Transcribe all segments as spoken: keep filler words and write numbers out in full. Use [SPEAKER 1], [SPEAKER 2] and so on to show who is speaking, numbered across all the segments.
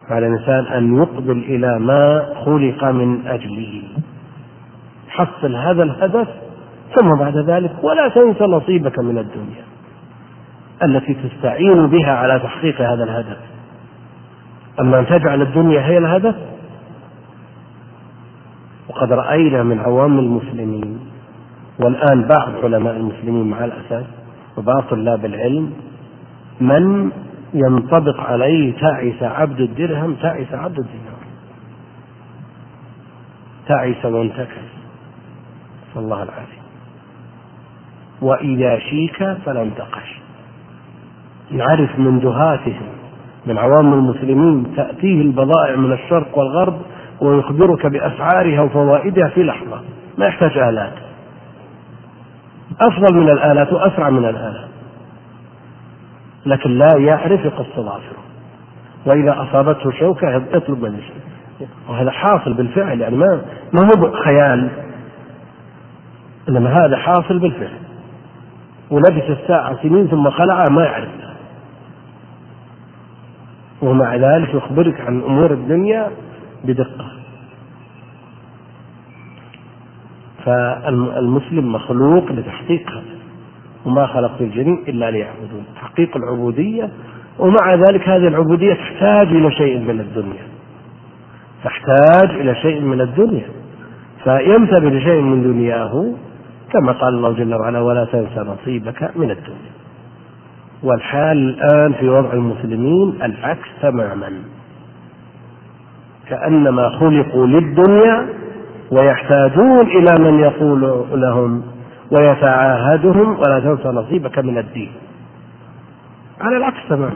[SPEAKER 1] على الإنسان أن يقبل إلى ما خلق من أجله، حصل هذا الهدف، ثم بعد ذلك ولا تنس نصيبك من الدنيا التي تستعين بها على تحقيق هذا الهدف. أما أن تجعل الدنيا هي الهدف، وقد رأينا من عوام المسلمين والآن بعض علماء المسلمين مع الأسف وبعض طلاب العلم من ينطبق عليه تعس عبد الدرهم تعس عبد الدينار، تعس وانتكس، صلى الله العافية. وإذا شيك فلا انتقش. نعرف من دهاتهم من عوام المسلمين تأتيه البضائع من الشرق والغرب ويخبرك بأسعارها وفوائدها في لحظة، ما يحتاج آلات، أفضل من الآلات وأسرع من الآلات، لكن لا يعرف يقص ظافره، وإذا أصابته شوكة يطلب من الشيء. وهذا حاصل بالفعل، يعني ما ما هو خيال، إنما هذا حاصل بالفعل. ولبس الساعة سنين ثم خلعها ما يعرفها، ومع ذلك يخبرك عن أمور الدنيا بدقة. فالمسلم مخلوق لتحقيق هذا، وما خلقت الجن إلا ليعبدون، تحقيق العبودية. ومع ذلك هذه العبودية تحتاج إلى شيء من الدنيا، تحتاج إلى شيء من الدنيا، فينتبه لشيء من دنياه كما قال الله جل وعلا: ولا تنسى نصيبك من الدنيا. والحال الآن في وضع المسلمين العكس تماما، كأنما خلقوا للدنيا ويحتاجون إلى من يقول لهم ويتعاهدهم: ولا تنسى نصيبك من الدين. على العكس تماما.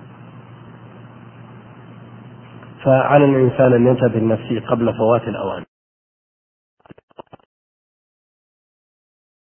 [SPEAKER 1] فعلى الإنسان أن ينتبه لنفسه قبل فوات الأوان.